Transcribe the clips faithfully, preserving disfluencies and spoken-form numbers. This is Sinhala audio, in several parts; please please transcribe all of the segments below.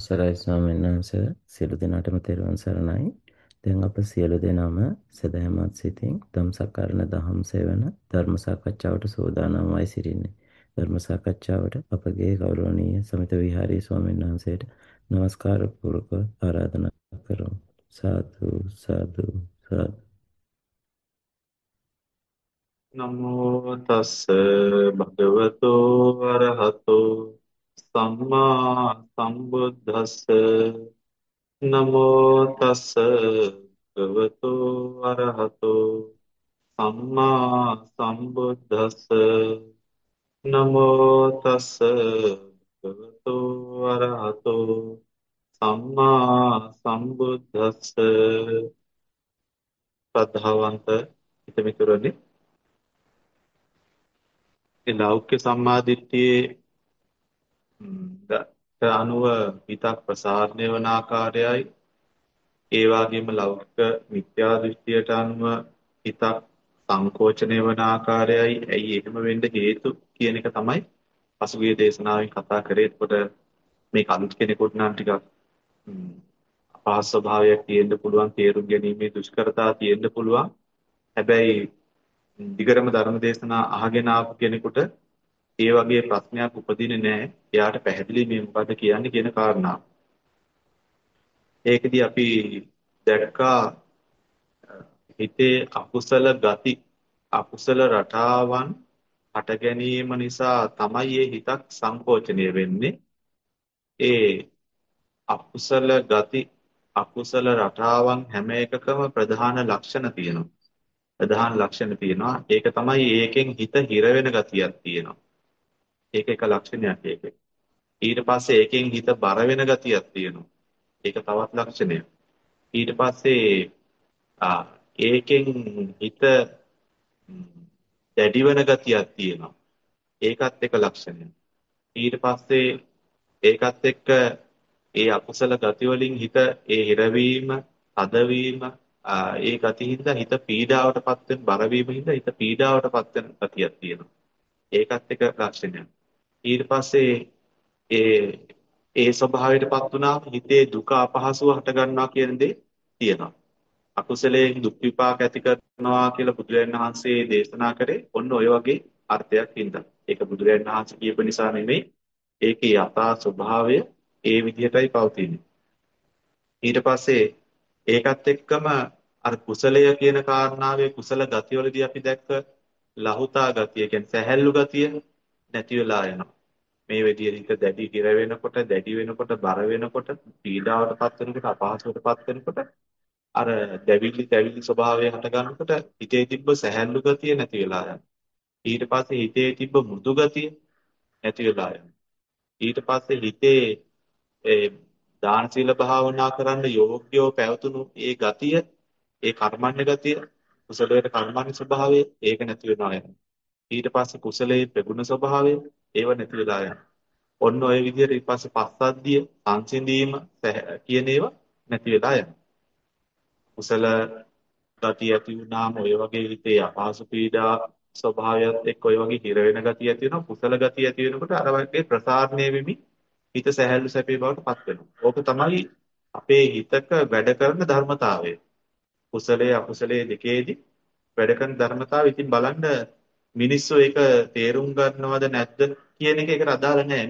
අවසරයි ස්වාමීන් වහන්සේ සියලු දෙනාටම තෙරුවන් සරණයි. දැන් අප සියලු දෙනාම සදහැමත් සිතින් ධම්සක්කරණ දහම් සෙවන ධර්ම සාකච්ඡාවට සූදානම් වයි සිටින්නේ. ධර්ම සාකච්ඡාවට අපගේ ගෞරවනීය සමිත විහාරී ස්වාමීන් වහන්සේට নমස්කාර පූර්වක ආරාධනා කරමු. සාදු සාදු සාදු. නමෝ තස්ස භගවතෝ අරහතෝ සම්මා සම්බුද්දස්ස නමෝ තස්ස භගවතෝ අරහතෝ සම්මා සම්බුද්දස්ස නමෝ තස්ස භගවතෝ අරහතෝ සම්මා සම්බුද්දස්ස ශ්‍රද්ධාවන්ත හිතමිතුරනි ඒ ලෞකික සම්මාදිට්ඨියේ ට අනුව හිතක් ප්‍රසාරණය වන ආකාරයයි ඒ වගේම ලෞකික මිත්‍යා දෘෂ්ටියට අනුව හිතක් සංකෝචනය වන ආකාරයයි ඇයි එහෙම වෙන්න හේතු කියන එක තමයි පසුගිය දේශනාවෙන් කතා කරේ. එතකොට මේක අලුත් කෙනෙකුට නම් ටිකක් අපහසු ස්වභාවයක් තියෙන්න පුළුවන්, තේරුම් ගැනීමේ දුෂ්කරතා තියෙන්න පුළුවන්. හැබැයි දිගරම ධර්ම දේශනා අහගෙන ආපු කෙනෙකුට ඒ වගේ ප්‍රශ්නයක් උපදින්නේ නැහැ. එයාට පැහැදිලි මේ මොකද්ද කියන්නේ කියන කාරණාව. ඒකෙදි අපි දැක්කා හිතේ අකුසල ගති අකුසල රටාවන් හට ගැනීම නිසා තමයි මේ හිතක් සංකෝචනය වෙන්නේ. ඒ අකුසල ගති අකුසල රටාවන් හැම එකකම ප්‍රධාන ලක්ෂණ තියෙනවා. ප්‍රධාන ලක්ෂණ තියෙනවා. ඒක තමයි ඒකෙන් හිත හිර වෙන ගතියක් තියෙනවා. ඒක එක ලක්ෂණයක් ඒකේ. ඊට පස්සේ ඒකෙන් හිත බර වෙන ගතියක් තියෙනවා. ඒක තවත් ලක්ෂණයක්. ඊට පස්සේ ආ ඒකෙන් හිත දැඩි වෙන ගතියක් තියෙනවා. ඒකත් එක ලක්ෂණයක්. ඊට පස්සේ ඒකත් එක්ක ඒ අකුසල ගති වලින් හිත ඒ හිරවීම, තදවීම, ඒ ගතියින්ද හිත පීඩාවටපත් වෙන බර වීම හින්දා හිත පීඩාවටපත් වෙන ගතියක් තියෙනවා. ඒකත් එක ලක්ෂණයක්. ඊට පස්සේ ඒ ඒ ස්වභාවයටපත් වුණාම හිතේ දුක අපහසුව හට ගන්නවා කියන දේ තියෙනවා. අකුසලයෙන් දුක් විපාක ඇති කරනවා කියලා බුදුරජාණන් වහන්සේ දේශනා කරේ ඔන්න ඔය වගේ අර්ථයක් හින්දා. ඒක බුදුරජාණන් වහන්සේ කියපු නිසා නෙමෙයි. ඒකේ යථා ස්වභාවය ඒ විදිහටයි පවතින්නේ. ඊට පස්සේ ඒකත් එක්කම අර කුසලය කියන කාරණාවේ කුසල ගතිවලදී අපි දැක්ක ලහුතා ගතිය කියන්නේ සැහැල්ලු ගතිය නැති වෙලා යනවා. මේ විදිහට හිත දැඩි හිර වෙනකොට, දැඩි වෙනකොට, බර වෙනකොට, පීඩාවටපත් වෙනකොට, අපහසුවටපත් වෙනකොට අර දැවිලි තැවිලි ස්වභාවය හට ගන්නකොට හිතේ තිබ්බ සැහැල්ලු ගතිය නැති වෙලා යනවා. ඊට පස්සේ හිතේ තිබ්බ මෘදු ගතිය නැති වෙලා යනවා. ඊට පස්සේ හිතේ ඒ දාන සීල භාවනා කරන්න යෝග්‍යව පැවතුණු ඒ ගතිය, ඒ කර්මන්නේ ගතිය, කුසලයේ කර්මන්නේ ස්වභාවය ඒක නැති වෙනවා යනවා. ඊට පස්සේ කුසලයේ ප්‍රගුණ ස්වභාවය ඒව නැති වෙලා යනවා. ඔන්න ඔය විදිහට ඊට පස්සේ පස්සද්ධිය, සංසිඳීම කියන ඒවා නැති වෙලා යනවා. කුසල ගතිය ඇති වුණාම ඔය වගේ හිතේ අපහසු පීඩා ස්වභාවයත් එක්ක ඔය වගේ හිර වෙන ගතිය ඇති වෙනවා. කුසල ගතිය ඇති වෙනකොට අර වගේ ප්‍රසාරණය වෙමි හිත සැහැල්ලු සැපේ බවට පත් වෙනවා. ඕක තමයි අපේ හිතක වැඩ කරන ධර්මතාවය. කුසලයේ අකුසලයේ දෙකේදී වැඩ කරන ධර්මතාවය. ඉතින් බලන්න මිනිස්සු ඒක තේරුම් ගන්නවද නැද්ද කියන එක ඒකට අදාළ නැහැ.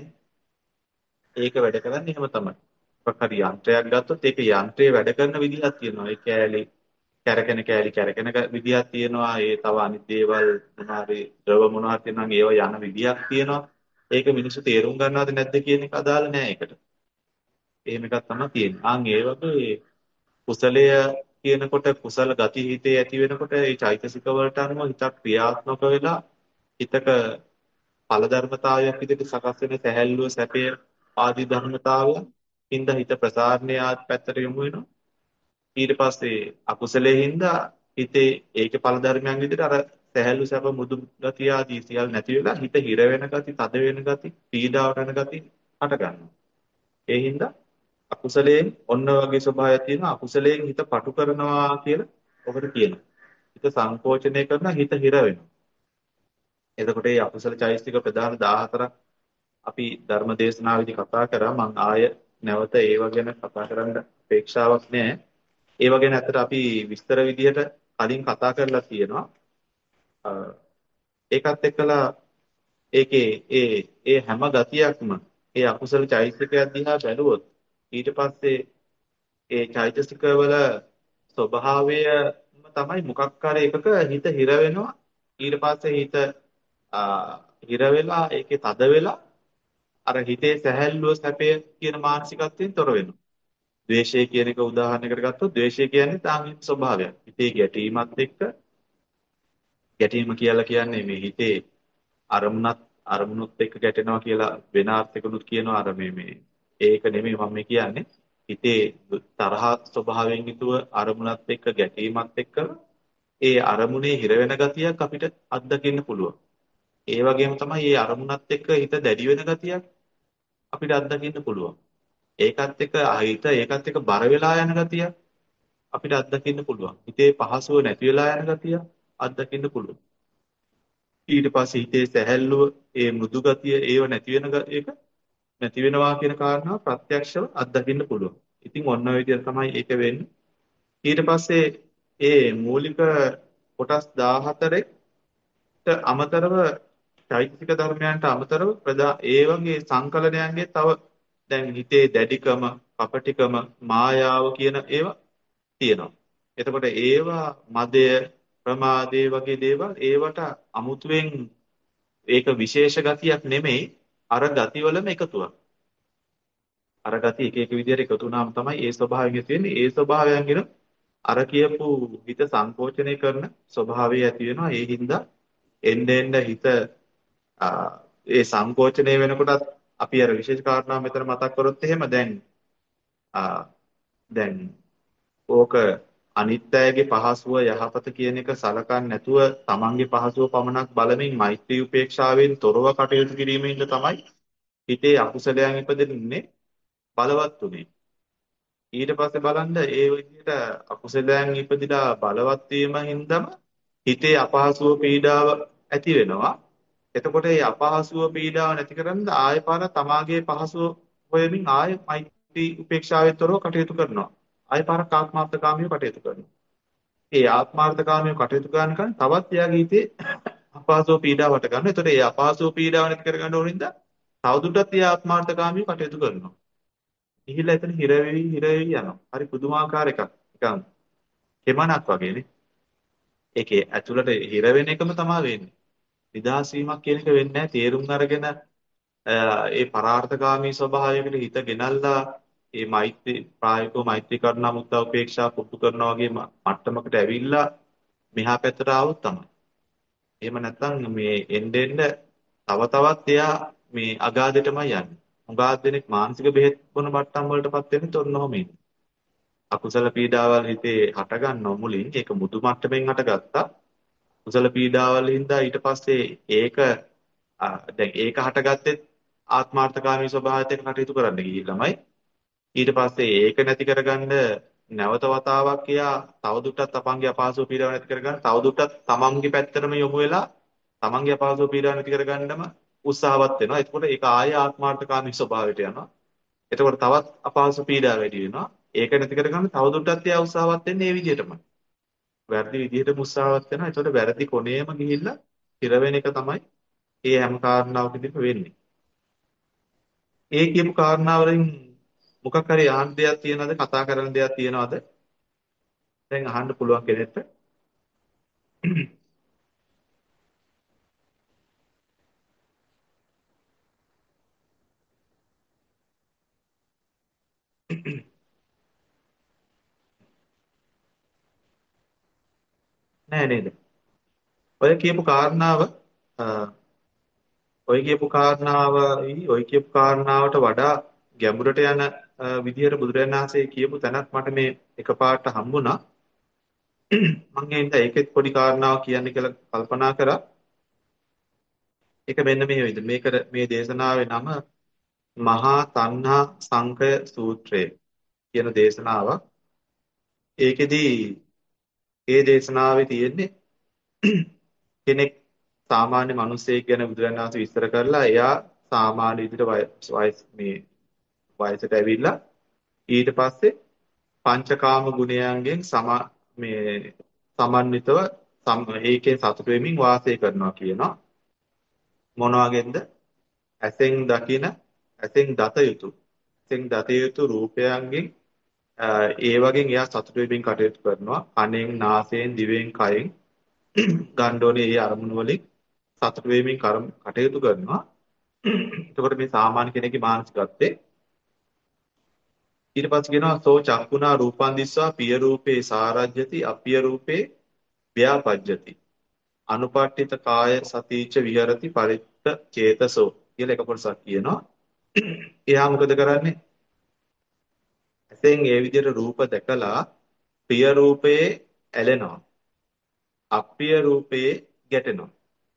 ඒක වැඩ කරන්නේ එහෙම තමයි. මොකක් හරි යන්ත්‍රයක් ගත්තොත් ඒක යන්ත්‍රයේ වැඩ කරන විදිහක් තියෙනවා. ඒ කෑලි කැරකෙන කෑලි කැරකෙන විදිහක් තියෙනවා. ඒ තව අනිත් දේවල් මොනවාරි ද්‍රව මොනවාරි තියෙනවා. ඒවා යන විදිහක් තියෙනවා. ඒක මිනිස්සු තේරුම් ගන්නවද නැද්ද කියන එක අදාළ නෑ ඒකට. එහෙම එකක් තමයි තියෙන්නේ. ආන් ඒ වගේ කුසලය කියනකොට කුසල ගති හිතේ ඇති වෙනකොට ඒ චෛතසික වලට අනුව හිතක් ක්‍රියාත්මක වෙලා හිතක ඵල ධර්මතාවයක් විදිහට සකස් වෙන සැහැල්ලුව සැපය ආදී ධර්මතාවයන් හින්දා හිත ප්‍රසාරණය ආත් පැත්තට යොමු වෙනවා. ඊට පස්සේ අකුසලයේ හින්දා හිතේ ඒකේ ඵල ධර්මයන් විදිහට අර සැහැල්ලු සැප මුදු ගතිය ආදී සියල්ල නැති වෙලා හිත හිර වෙන ගති, තද වෙන ගති, පීඩාවට යන ගති හට ගන්නවා. ඒ හින්දා අකුසලයෙන් ඔන්න වගේ ස්වභාවයක් තියෙනවා. අකුසලයෙන් හිත පටු කරනවා කියලා ඔකට කියනවා. හිත සංකෝචනය කරන හිත හිර වෙනවා. එතකොට මේ අකුසල චෛතසික ප්‍රධාන දාහතරක් අපි ධර්ම දේශනාවේදී කතා කරා. මම ආය නැවත ඒව ගැන කතා කරන්න අපේක්ෂාවක් නැහැ. ඒව ගැන ඇත්තට අපි විස්තර විදිහට කලින් කතා කරලා තියෙනවා. අ, ඒකත් එක්කලා ඒකේ ඒ ඒ හැම ගතියක්ම ඒ අකුසල චෛතසිකයක් දිහා බැලුවොත් ඊට පස්සේ ඒ චෛතසිකවල ස්වභාවයම තමයි මොකක් හරි එකක හිත හිර වෙනවා. ඊට පස්සේ හිත ආ, හිර වෙලා ඒකේ තද වෙලා අර හිතේ සැහැල්ලුව සැපය කියන මානසිකත්වයෙන් තොර වෙනවා. ද්වේෂය කියන එක උදාහරණයකට ගත්තොත් ද්වේෂය කියන්නේ තාමික ස්වභාවයක්. හිතේ ගැටීමත් එක්ක ගැටීම කියලා කියන්නේ මේ හිතේ අරමුණත් අරමුණුත් එක්ක ගැටෙනවා කියලා වෙන අර්ථයකුත් කියනවා අර මේ මේ ඒක නෙමෙයි මම මේ කියන්නේ හිතේ තරහ ස්වභාවයෙන් යුතුව අරමුණත් එක්ක ගැටීමත් එක්ක ඒ අරමුණේ හිර වෙන ගතියක් අපිට අත්දකින්න පුළුවන්. ඒ වගේම තමයි මේ අරමුණත් එක්ක හිත දැඩි වෙන ගතියක් අපිට අත්දකින්න පුළුවන්. ඒකත් එක්ක හිත ඒකත් එක්ක බර වෙලා යන ගතියක් අපිට අත්දකින්න පුළුවන්. හිතේ පහසුව නැති වෙලා යන ගතිය අත්දකින්න පුළුවන්. ඊට පස්සේ හිතේ සැහැල්ලුව, ඒ මෘදු ගතිය, ඒව නැති වෙන ග- එක නැති වෙනවා කියන කාරණාව ප්‍රත්‍යක්ෂව අත්දකින්න පුළුවන්. ඉතින් ඔන්න ඔය විදිහට තමයි ඒක වෙන්නේ. ඊට පස්සේ ඒ මූලික කොටස් දාහතරට අමතරව චෛතසික ධර්මයන්ට අමතරව ප්‍රදා ඒ වගේ සංකලනයන්ගේ තව දැන් හිතේ දැඩිකම, කපටිකම, මායාව කියන ඒවා තියෙනවා. එතකොට ඒවා මදය, ප්‍රමාදේ වගේ දේවල් ඒවට අමුතුවෙන් ඒක විශේෂ ගතියක් නෙමෙයි අර ගතිවලම එකතුවක්. අර ගති එක එක විදිහට එකතු වුණාම තමයි ඒ ස්වභාවයෙන් තියෙන්නේ. ඒ ස්වභාවයෙන් අර කියපු හිත සංකෝචනය කරන ස්වභාවය ඇති වෙනවා. ඒ හින්දා එන්න එන්න හිත ආ, ඒ සංකෝචනය වෙනකොටත් අපි අර විශේෂ කාරණා මෙතන මතක් කරොත් එහෙම දැන් ආ, දැන් ඕක අනිත්‍යයේ පහසුව යහපත කියන එක සලකන්නේ නැතුව තමන්ගේ පහසුව පමණක් බලමින් මෛත්‍රී උපේක්ෂාවෙන් තොරව කටයුතු කිරීමෙන්ද තමයි හිතේ අකුසලයන් ඉපදෙන්නේ බලවත් උනේ. ඊට පස්සේ බලන්න ඒ විදිහට අකුසලයන් ඉපදිලා බලවත් වීම හින්දාම හිතේ අපහසුව පීඩාව ඇති වෙනවා. එතකොට මේ අපහසුව පීඩාව නැති කරන්න ආයෙ පාර තමාගේ පහසුව හොයමින් ආයෙ මෛත්‍රී උපේක්ෂාවෙන් තොරව කටයුතු කරනවා. ආයෙ පාරක් ආත්මාර්ථකාමීව කටයුතු කරනවා. ඒ ආත්මාර්ථකාමීව කටයුතු කරනකන් තවත් එයාගේ හිතේ අපහසුව පීඩාව වට ගන්නවා. එතකොට ඒ අපහසුව පීඩාව නැති කරගන්න ඕනින්ද තවදුරටත් ඒ ආත්මාර්ථකාමීව කටයුතු කරනවා. ගිහිල්ලා එතන හිර වෙවි හිර වෙවි යනවා. හරි පුදුමාකාර එකක්. නිකන් කෙමනක් වගේනේ. ඒකේ ඇතුළට හිර වෙන එකම තමයි වෙන්නේ. නිදහස් වීමක් කියන එක වෙන්නේ නැහැ. තේරුම් අරගෙන අ, ඒ පරාර්ථකාමී ස්වභාවයකට හිත ගෙනල්ලා ඒ මෛත්‍රී ප්‍රායෝගිකව මෛත්‍රී කරුණා මුත්තා උපේක්ෂා පුරුදු කරනවා වගේ ම- මට්ටමකට ඇවිල්ලා මෙහා පැත්තට ආවොත් තමයි. එහෙම නැත්නම් මේ එන්න එන්න තව තවත් එයා මේ අගාධයටමයි යන්නේ. හුඟා දෙනෙක් මානසික බෙහෙත් බොන මට්ටම් වලටපත් වෙන්නේ තොරන ඔහොම ඉන්නේ. අකුසල පීඩාවල් හිතේ හට ගන්නව මුලින් ඒක මුදු මට්ටමින් හටගත්තා. කුසල පීඩාවල් හින්දා ඊට පස්සේ ඒක ආ, දැන් ඒක හටගත්තේ ආත්මార్థකාමී ස්වභාවයත් එක්ක කටයුතු කරන්න ගිහිල්ලාමයි. ඊට පස්සේ ඒක නැති කරගන්න නැවත වතාවක් එයා තවදුරටත් තමන්ගේ අපහසු පීඩාව නැති කරගන්න තවදුරටත් තමන්ගේ පැත්තටම යොමු වෙලා තමන්ගේ අපහසු පීඩාව නැති කරගන්නම උත්සාහවත් වෙනවා. එතකොට ඒක ආය ආත්මార్థකාමී ස්වභාවයට යනවා. එතකොට තවත් අපහසු පීඩාව වැඩි වෙනවා. ඒක නැති කරගන්න තවදුරටත් එයා උත්සාහවත් වෙන්නේ මේ විදිහටමයි. වැරදි විදිහටම උත්සාහවත් වෙනවා. එතකොට වැරදි කොනේම ගිහිල්ලා හිර වෙන එක තමයි මේ හැම කාරණාවකදීම වෙන්නේ. ඒ කියපු කාරණාවලින් මොකක් හරි අහන්න දෙයක් තියනවද කතා කරන්න දෙයක් තියනවද? දැන් අහන්න පුළුවන් කෙනෙක්ට. නෑ නේද? ඔය කියපු කාරණාව අ, ඔය කියපු කාරණාව ඔය කියපු කාරණාවට වඩා ගැඹුරට යන අ, විදිහට බුදුරජාණන් වහන්සේ කියපු තැනක් මට මේ එකපාරට හම්බුණා. මම හින්දා ඒකෙත් පොඩි කාරණාවක් කියන්න කියලා කල්පනා කරා. ඒක මෙන්න මේ විදිහට. මේකට මේ දේශනාවේ නම මහා තණ්හා සංකය සූත්‍රය කියන දේශනාවක්. ඒකෙදි ඒ දේශනාවේ තියෙන්නේ කෙනෙක් සාමාන්‍ය මිනිසෙක් ගැන බුදුරජාණන් වහන්සේ විස්තර කරලා එයා සාමාන්‍ය විදිහට වය- වයස් මේ වයසට ඇවිල්ලා ඊට පස්සේ පංචකාම ගුණයන්ගෙන් සම මේ සමන්විතව සම් ඒකෙන් සතුට වෙමින් වාසය කරනවා කියනවා. මොන වගේද? ඇසෙන් දකින ඇසෙන් දත යුතු ඇසෙන් දත යුතු රූපයන්ගෙන් අ, ඒ වගේ එයා සතුට වෙමින් කටයුතු කරනවා. කනෙන්, නාසයෙන්, දිවෙන්, කයෙන් ගන්න ඕනේ ඒ අරමුණු වලින් සතුට වෙමින් කරම්- කටයුතු කරනවා. එතකොට මේ සාමාන්‍ය කෙනෙක්ගේ මානසිකත්වයේ ඊට පස්සේ කියනවා සෝ චක්කුණා රූපං දිස්වා පිය රූපේ සාරජ්‍යති අපිය රූපේ ව්‍යාපජ්ජති අනුපට්ඨිත කාය සතිච විහෙරති පරිත්ත චේතසෝ කියලා එක කොටසක් කියනවා. එයා මොකද කරන්නේ? ඇසෙන් ඒ විදිහට රූප දැකලා ප්‍රිය රූපයේ ඇලෙනවා. අප්‍රිය රූපයේ ගැටෙනවා.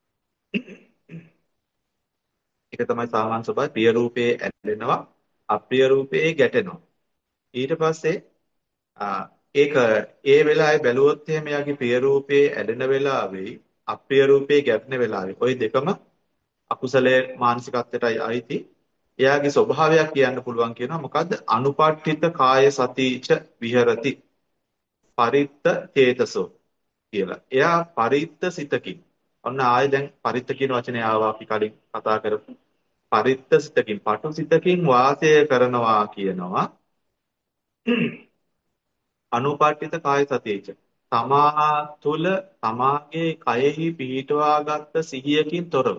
ඒක තමයි සාමාන්‍ය ස්වභාවය. ප්‍රිය රූපයේ ඇලෙනවා, අප්‍රිය රූපයේ ගැටෙනවා. ඊට පස්සේ ආ, ඒක ඒ වෙලාවේ බැලුවොත් එහෙම යාගේ ප්‍රිය රූපයේ ඇලෙන වෙලාවෙයි අප්‍රිය රූපයේ ගැටෙන වෙලාවෙයි ওই දෙකම අකුසලයේ මානසිකත්වයටයි අයිති. එයාගේ ස්වභාවයක් කියන්න පුළුවන් කියනවා මොකද්ද? අනුපට්ඨිත කාය සතිච විහෙරති පරිත්ත චේතසෝ කියලා. එයා පරිත්ත සිතකින්. ඔන්න ආයෙ දැන් පරිත්ත කියන වචනේ ආවා අපි කලින් කතා කරපු. පරිත්ත සිතකින්, පටු සිතකින් වාසය කරනවා කියනවා. අනුපට්ඨිත කාය සතියේච තමා තුළ තමාගේ කයෙහි පිහිටවාගත් සිහියකින් තොරව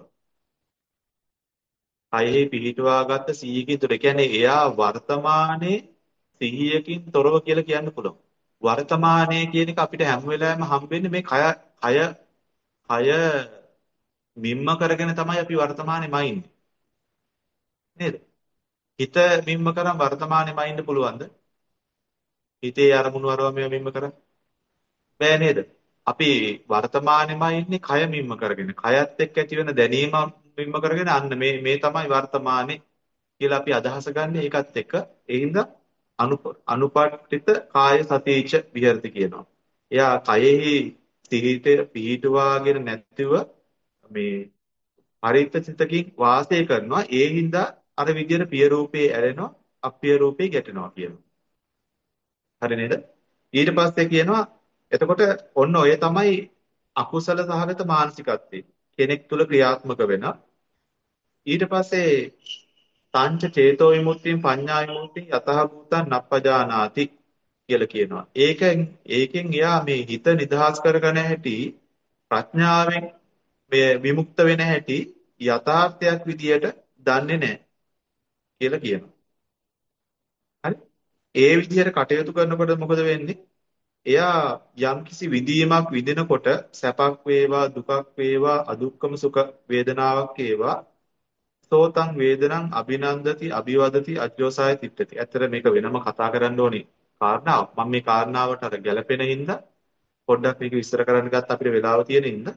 කයෙහි පිහිටවාගත් සිහියකින් තොර කියන්නේ එයා වර්තමානයේ සිහියකින් තොරව කියලා කියන්න පුළුවන් වර්තමානයේ කියන එක අපිට හැම වෙලාවෙම හම්බෙන්නේ මේ කය කය කය මිම්ම කරගෙන තමයි අපි වර්තමානයේම ඉන්නේ නේද හිත මිම්ම කරන් වර්තමානයේම ඉන්න පුළුවන්ද හිතේ අරමුණු අරව මේව මිම්ම කරන් බෑ නේද? අපි වර්තමානෙම ඉන්නේ කය මිම්ම කරගෙන. කයත් එක්ක ඇති වෙන දැනීම මිම්ම කරගෙන අන්න මේ මේ තමයි වර්තමානේ කියලා අපි අදහස ගන්න ඒකත් එක්ක. ඒ හින්දා අනුප අනුපට්ඨිත කාය සතිච විහෙරති කියනවා. එයා කයෙහි සිහිත පිහිටුවාගෙන නැතිව මේ පරිත්‍ථසිතකින් වාසය කරනවා. ඒ හින්දා අර විදියට පිය රූපේ ඇලෙනවා, අප්‍රිය රූපේ ගැටෙනවා කියනවා. හරි නේද? ඊට පස්සේ කියනවා එතකොට ඔන්න ඔය තමයි අකුසල සහගත මානසිකත්වය. කෙනෙක් තුල ක්‍රියාත්මක වෙන. ඊට පස්සේ සංච චේතෝ විමුක්තිය පඤ්ඤා විමුක්තිය යතහ භූතං නප්පජානාති කියලා කියනවා. ඒකෙන් ඒකෙන් එයා මේ හිත නිදහස් කරගෙන හැටි ප්‍රඥාවෙන් මේ විමුක්ත වෙන හැටි යථාර්ථයක් විදියට දන්නේ නැහැ කියලා කියනවා. හරි? ඒ විදිහට කටයුතු කරනකොට මොකද වෙන්නේ? එයා යම්කිසි විඳීමක් විඳිනකොට සැපක් වේවා දුකක් වේවා අදුක්කම සුඛ වේදනාවක් වේවා සෝතං වේදනං අභිනන්දති අභිවදති අජ්ජෝසාය තිට්ඨති. ඇත්තට මේක වෙනම කතා කරන්න ඕනේ කාරණාවක්. මම මේ කාරණාවට අර ගැළපෙන හින්දා පොඩ්ඩක් මේක විස්තර කරන්න ගත්ත අපිට වෙලාව තියෙන හින්දා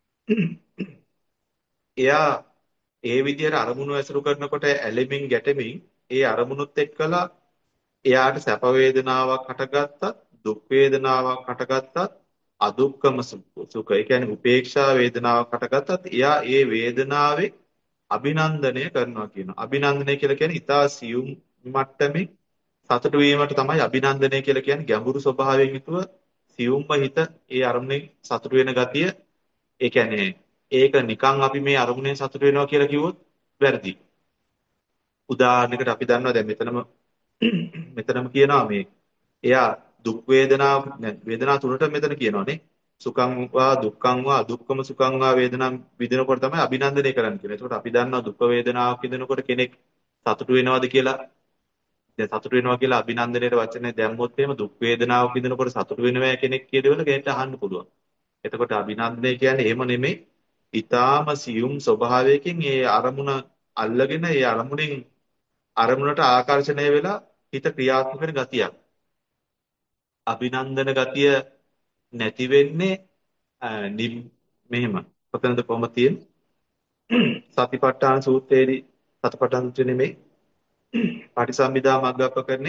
එයා ඒ විදිහට අරමුණු ඇසුරු කරනකොට ඇලෙමින් ගැටෙමින් ඒ අරමුණුත් එක්කලා එයාට සැප වේදනාවක් හටගත්තත් දුක් වේදනාවක් හටගත්තත් අදුක්කම සුඛ ඒ කියන්නේ උපේක්ෂා වේදනාවක් හටගත්තත් එයා ඒ වේදනාවේ අභිනන්දනය කරනවා කියනවා. අභිනන්දනය කියලා කියන්නේ ඊටා සියුම් මට්ටමේ සතුටු වීමට තමයි අභිනන්දනය කියලා කියන්නේ ගැඹුරු ස්වභාවයෙන් යුතුව සියුම්ම හිත ඒ අරමුණේ සතුටු වෙන ගතිය. ඒ කියන්නේ ඒක නිකන් අපි මේ අරමුණේ සතුටු වෙනවා කියලා කිව්වොත් වැරදි. උදාහරණයකට අපි දන්නවා දැන් මෙතනම මෙතනම කියනවා මේ එයා දුක් වේදනා වේදනා තුනට මෙතන කියනවානේ සුඛං වා දුක්ඛං වා දුක්ඛම සුඛං වා වේදනා විඳිනකොට තමයි අභිනන්දනය කරන්නේ කියලා. ඒකට අපි දන්නවා දුක් වේදනාවක් විඳිනකොට කෙනෙක් සතුටු වෙනවද කියලා. දැන් සතුටු වෙනවා කියලා අභිනන්දනයේ වචනේ දැම්මොත් එහෙම දුක් වේදනාවක් විඳිනකොට සතුටු වෙනවා කෙනෙක් කියදවල කෙනෙක්ට අහන්න පුළුවන්. එතකොට අභිනන්දනය කියන්නේ එහෙම නෙමෙයි. ඊටාම සියුම් ස්වභාවයකින් ඒ අරමුණ අල්ලගෙන ඒ අරමුණෙන් අරමුණට ආකර්ෂණය වෙලා හිත ක්‍රියාත්මක වෙන ගතියක්. අභිනන්දන ගතිය නැති වෙන්නේ මෙහෙම. කොතනද කොහොමද තියෙන්නේ? සතිපට්ඨාන සූත්‍රයේදී සතිපට්ඨාන සූත්‍රෙ නෙමෙයි. පටිසම්භිදා මග්ගප්පකරණේ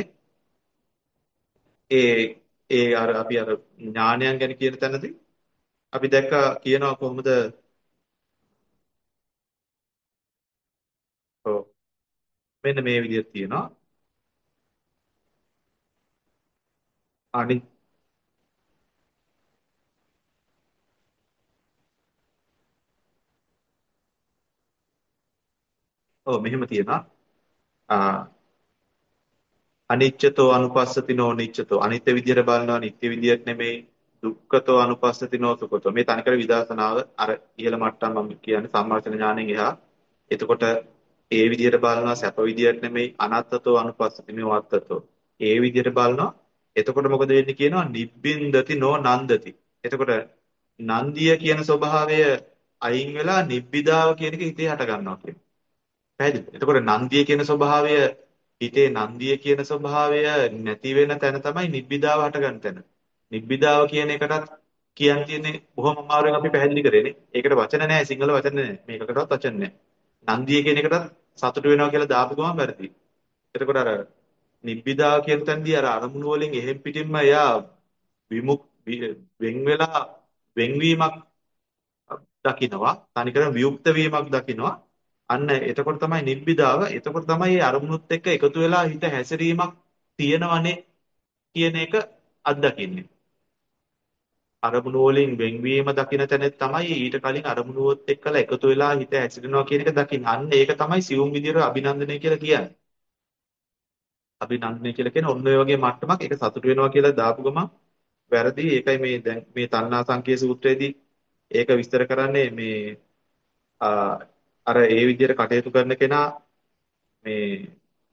ඒ ඒ අර අපි අර ඥානයන් ගැන කියන තැනදී අපි දැක්කා කියනවා කොහොමද ඔව් මෙන්න මේ විදිහට තියෙනවා. අනිත් ඔව් මෙහෙම තියෙනවා. ආ අනිච්චතෝ අනුපස්සතිනෝ නිච්චතෝ අනිත්‍ය විදියට බලනවා නිත්‍ය විදියට නෙමෙයි. දුක්ඛතෝ අනුපස්සතිනෝ සුඛතෝ මේ තනිකර විදර්ශනාව අර ඉහළ මට්ටම මම කියන්නේ සම්මාර්ථන ඥාණයෙන් එහා. එතකොට ඒ විදියට බලනවා සැප විදියට නෙමෙයි අනත්තතෝ අනුපස්සතිනෝ අත්තතෝ. ඒ විදියට බලනවා. එතකොට මොකද වෙන්නේ කියනවා නිබ්බින්දති නෝ නන්දති. එතකොට නන්දිය කියන ස්වභාවය අයින් වෙලා නිබ්බිදාව කියන එක හිතේ හට ගන්නවා කියනවා. පැහැදිලිද? එතකොට නන්දිය කියන ස්වභාවය හිතේ නන්දිය කියන ස්වභාවය නැති වෙන තැන තමයි නිබ්බිදාව හටගන්න තැන. නිබ්බිදාව කියන එකටත් කියන් තියෙන්නේ බොහොම අමාරුවෙන් අපි පැහැදිලි කරේනේ. ඒකට වචන නැහැ සිංහල වචන නැහැ. මේකකටවත් වචන නැහැ. නන්දිය කියන එකටත් සතුට වෙනවා කියලා දාපු ගමන් වැරදි. එතකොට අර නිබ්බිදාව කියන තැනදී අර අරමුණු වලින් එහෙම් පිටින්ම එයා විමුක් වෙන් වෙලා වෙන්වීමක් දකින්නවා. තනිකර වියුක්ත වීමක් දකින්නවා. අන්න එතකොට තමයි නිබ්බිදාව. එතකොට තමයි මේ අරමුණුත් එක්ක එකතු වෙලා හිත හැසිරීමක් තියෙනවනේ කියන එක අත්දකින්නේ. අරමුණු වලින් වෙන්වීම දකින තැන තමයි ඊට කලින් අරමුණුවත් එක්කලා එකතු වෙලා හිත හැසිරෙනවා කියන එක දකින්න. අන්න ඒක තමයි සියුම් විදියට අභිනන්දනය කියලා කියන්නේ. අභිනන්දනය කියලා කියන්නේ ඔන්න ඔය වගේ මට්ටමක් ඒක සතුට වෙනවා කියලා දාපු ගමන් වැරදි. ඒකයි මේ දැන් මේ තණ්හා සංකේ සූත්‍රයේදී ඒක විස්තර කරන්නේ මේ ආ, අර ඒ විදිහට කටයුතු කරන කෙනා මේ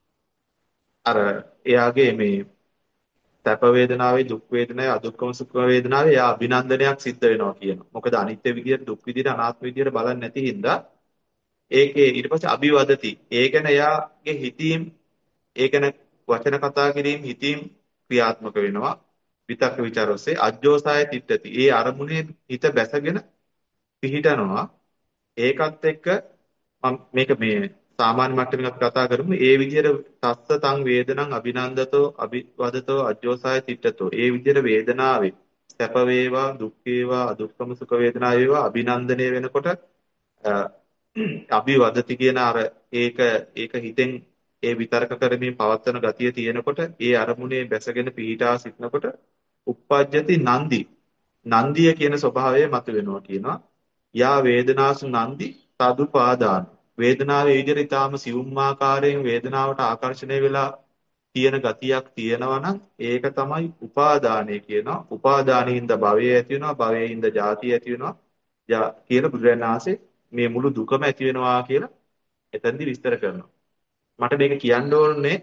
අර එයාගේ මේ සැප වේදනාවේ දුක් වේදනාවේ අදුක්කම සුඛ වේදනාවේ එයා අභිනන්දනයක් සිද්ධ වෙනවා කියනවා. මොකද අනිත්‍ය විදියට දුක් විදියට අනාත්ම විදියට බලන්නේ නැති හින්දා ඒකේ ඊට පස්සේ අභිවදති. ඒ ගැන එයාගේ හිතීම් ඒ ගැන වචන කතා කිරීම හිතීම් ක්‍රියාත්මක වෙනවා. විතක්ක ਵਿਚාර ඔස්සේ අජ්ජෝසාය තිට්ඨති. ඒ අරමුණේ හිත බැසගෙන පිහිටනවා. ඒකත් එක්ක මම මේක මේ සාමාන්‍ය මට්ටමින් අපි කතා කරමු. ඒ විදිහට තස්ස තං වේදනං අභිනන්දතෝ අභිවදතෝ අජ්ජෝසාය තිට්ඨතෝ. ඒ විදිහට වේදනාවේ සැප වේවා දුක් වේවා අදුක්කම සුඛ වේදනා වේවා අභිනන්දනය වෙනකොට අ, අභිවදති කියන අර ඒක ඒක හිතෙන් ඒ විතර්ක කරමින් පවත්වන ගතිය තියෙනකොට ඒ අරමුණේ බැසගෙන පීඩා සිටනකොට uppajjati නන්දි නන්දිය කියන ස්වභාවය මතුවෙනවා කියනවා. යා වේදනාසු නන්දි තදුපාදාන වේදනාවේ විදිහට ඊටාම සිවුම් ආකාරයෙන් වේදනාවට ආකර්ෂණය වෙලා තියෙන ගතියක් තියෙනවා නම් ඒක තමයි උපාදානය කියනවා. උපාදානින්ද භවය ඇති වෙනවා, භවයෙන්ද ජාතිය ඇති වෙනවා. යා කියලා බුදුරජාණන් වහන්සේ මේ මුළු දුකම ඇති වෙනවා කියලා එතෙන්දි විස්තර කරනවා. මට මේක කියන්න ඕනේ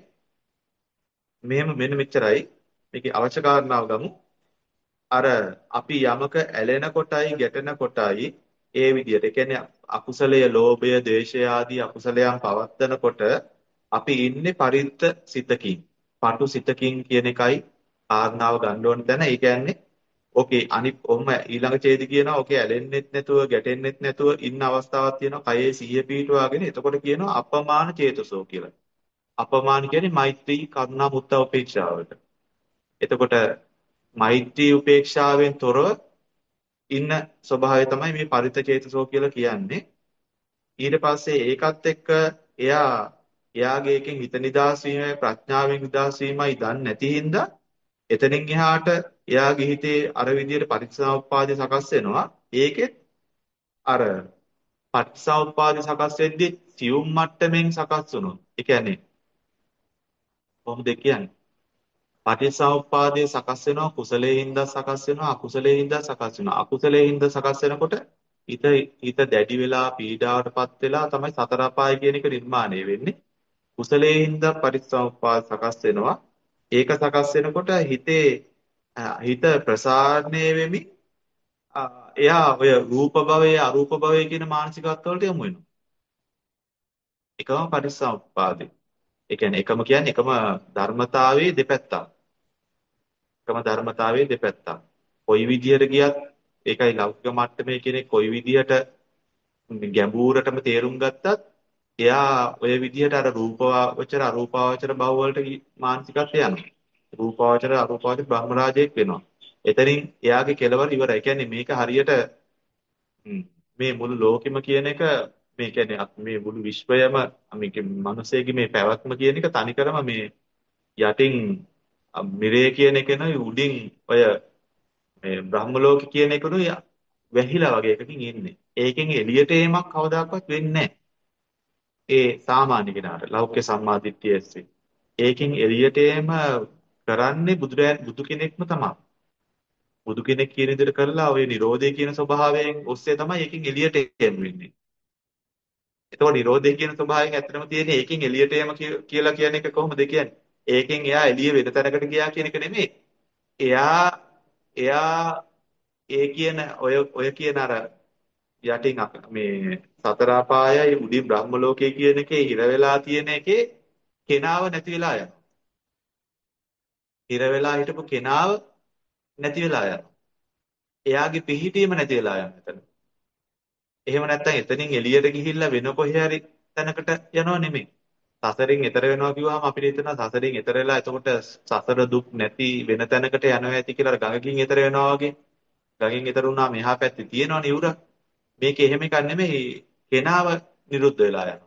මෙහෙම මෙන්න මෙච්චරයි. මේකේ අවශ්‍ය කාරණාව ගමු. අර අපි යමක ඇලෙන කොටයි ගැටෙන කොටයි ඒ විදිහට. ඒ කියන්නේ අකුසලයේ ලෝභය, ද්වේෂය ආදී අකුසලයන් පවත්නකොට අපි ඉන්නේ පරිත්ත සිතකින්. පටු සිතකින් කියන එකයි කාරණාව ගන්න ඕන තැන. ඒ කියන්නේ ඕකේ අනිත් ඔහම ඊළඟ ඡේදි කියනවා ඕකේ ඇලෙන්නෙත් නැතුව ගැටෙන්නෙත් නැතුව ඉන්න අවස්ථාවක් තියෙනවා. කයේ සිහිය පිහිටුවාගෙන එතකොට කියනවා අපමාන චේතසෝ කියලා. අපමාන කියන්නේ මෛත්‍රී, කරුණා, මුත්තා, උපේක්ෂාවට. එතකොට මෛත්‍රී උපේක්ෂාවෙන් තොරව ඉන්න ස්වභාවය තමයි මේ පරිත චේතසෝ කියලා කියන්නේ. ඊට පස්සේ ඒකත් එක්ක එයා එයාගේ එකෙන් හිත නිදාස් වීමයි ප්‍රඥාවෙන් නිදාස් වීමයි දන්නේ නැති හින්දා එතනින් එහාට එයාගේ හිතේ අර විදියට පටිච්චසමුප්පාදය සකස් වෙනවා. ඒකෙත් අර පටිච්චසමුප්පාදය සකස් වෙද්දී සියුම් මට්ටමින් සකස් වුණොත්. ඒ කියන්නේ කොහොමද කියන්නේ? පටිච්චසමුප්පාදයේ සකස් වෙනවා කුසලයේ හින්දා සකස් වෙනවා අකුසලයේ හින්දා සකස් වෙනවා. අකුසලයේ හින්දා සකස් වෙනකොට හිත හිත දැඩි වෙලා පීඩාවටපත් වෙලා තමයි සතර අපාය කියන එක නිර්මාණය වෙන්නේ. කුසලයේ හින්දා පටිච්චසමුප්පාද සකස් වෙනවා. ඒක සකස් වෙනකොට හිතේ අ, හිත ප්‍රසාරණය වෙමින් අ, එයා ඔය රූප භවයේ අරූප භවයේ කියන මානසිකත්ව වලට යමු වෙනවා. එකම පටිච්චසමුප්පාදේ. ඒ කියන්නේ එකම කියන්නේ එකම ධර්මතාවයේ දෙපැත්තක්. එකම ධර්මතාවයේ දෙපැත්තක්. කොයි විදියට ගියත් ඒකයි ලෞකික මට්ටමේ කෙනෙක් කොයි විදියට ගැඹුරටම තේරුම් ගත්තත් එයා ඔය විදියට අර රූපවාචර අරූපාවචර භව වලට ගි- මානසිකත්වය යනවා. රූපාවචර අරූපාවචර බ්‍රහ්ම රාජයෙක් වෙනවා. එතනින් එයාගේ කෙලවර ඉවරයි. ඒ කියන්නේ මේක හරියට ම්, මේ මුළු ලෝකෙම කියන එක මේ කියන්නේ අත්- මේ මුළු විශ්වයම මේක මිනිසෙගේ මේ පැවැත්ම කියන එක තනිකරම මේ යටින් මිරේ කියන එකනොයි උඩින් ඔය මේ බ්‍රහ්ම ලෝක කියන එකනොයි වැහිලා වගේ එකකින් ඉන්නේ. ඒකෙන් එළියට එීමක් කවදාකවත් වෙන්නේ නැහැ. ඒ සාමාන්‍ය කෙනාට ලෞකික සම්මාදිට්ඨිය ඇස්සේ. ඒකෙන් එළියට එීම කරන්නේ බුදුරයන් බුදු කෙනෙක්ම තමයි. බුදු කෙනෙක් කියන විදිහට කරලා ඔය Nirodhe කියන ස්වභාවයෙන් ඔස්සේ තමයි ඒකෙන් එළියට එන්නේ. එතකොට Nirodhe කියන ස්වභාවයෙන් ඇත්තටම තියෙන්නේ ඒකෙන් එළියට එීම කියලා කියන එක කොහොමද කියන්නේ? ඒකෙන් එයා එළිය වෙන තැනකට ගියා කියන එක නෙමෙයි. එයා එයා ඒ කියන ඔය ඔය කියන අර යටින් අක- මේ සතර අපායයි උඩින් බ්‍රහ්ම ලෝකයේ කියන එකේ හිර වෙලා තියෙන එකේ කෙනාව නැති වෙලා යනවා. හිර වෙලා හිටපු කෙනාව නැති වෙලා යනවා. එයාගේ පිහිටීම නැති වෙලා යනවා එතන. එහෙම නැත්නම් එතනින් එළියට ගිහිල්ලා වෙන කොහේ හරි තැනකට යනව නෙමෙයි. සසරින් එතර වෙනවා කිව්වහම අපිට හිතෙනවා සසරින් එතර වෙලා එතකොට සසර දුක් නැති වෙන තැනකට යනවා ඇති කියලා අර ගඟකින් එතර වෙනවා වගේ. ගඟෙන් එතර වුණාම එහා පැත්තේ තියෙනවනේ උර. මේක එහෙම එකක් නෙමෙයි. කෙනාව නිරුද්ධ වෙලා යනවා.